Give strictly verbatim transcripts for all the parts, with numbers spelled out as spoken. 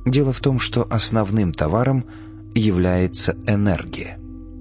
Дело в том, что основным товаром является энергия.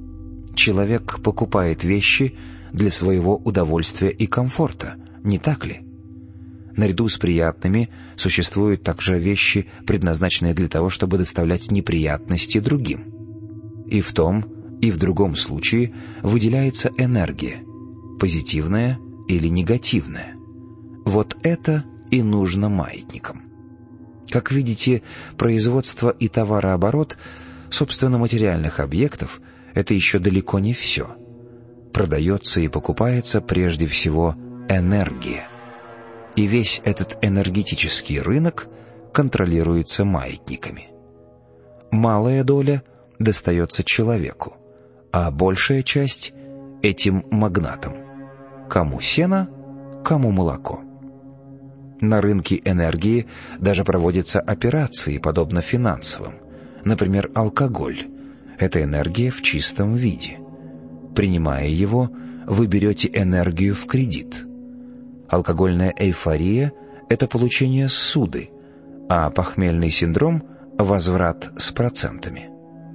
Человек покупает вещи для своего удовольствия и комфорта, не так ли? Наряду с приятными существуют также вещи, предназначенные для того, чтобы доставлять неприятности другим. И в том, и в другом случае выделяется энергия, позитивная или негативная. Вот это и нужно маятникам. Как видите, производство и товарооборот, собственно, материальных объектов – это еще далеко не все. Продается и покупается прежде всего энергия. И весь этот энергетический рынок контролируется маятниками. Малая доля достается человеку, а большая часть – этим магнатам. Кому сено, кому молоко. На рынке энергии даже проводятся операции, подобно финансовым. Например, алкоголь – это энергия в чистом виде. Принимая его, вы берете энергию в кредит. Алкогольная эйфория – это получение ссуды, а похмельный синдром – возврат с процентами.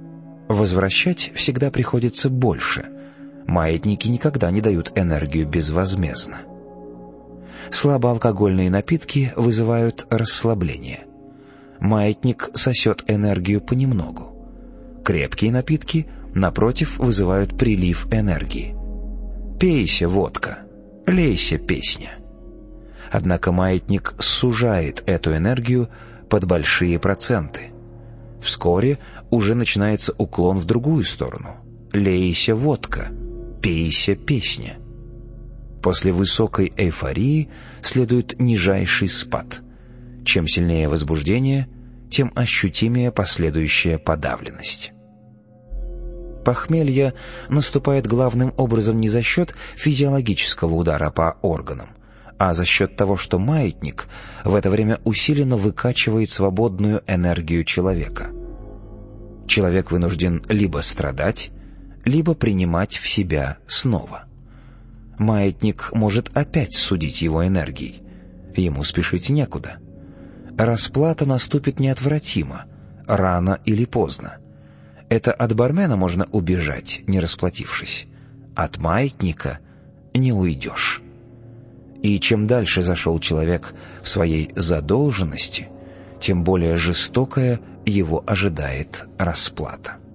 Возвращать всегда приходится больше. Маятники никогда не дают энергию безвозмездно. Слабоалкогольные напитки вызывают расслабление. Маятник сосет энергию понемногу. Крепкие напитки, напротив, вызывают прилив энергии. Пейся, водка, лейся, песня. Однако маятник сужает эту энергию под большие проценты. Вскоре уже начинается уклон в другую сторону. Лейся, водка, пейся, песня. После высокой эйфории следует нижайший спад. Чем сильнее возбуждение, тем ощутимее последующая подавленность. Похмелье наступает главным образом не за счет физиологического удара по органам, а за счет того, что маятник в это время усиленно выкачивает свободную энергию человека. Человек вынужден либо страдать, либо принимать в себя снова. Маятник может опять судить его энергией. Ему спешить некуда. Расплата наступит неотвратимо, рано или поздно. Это от бармена можно убежать, не расплатившись. От маятника не уйдешь. И чем дальше зашел человек в своей задолженности, тем более жестокая его ожидает расплата.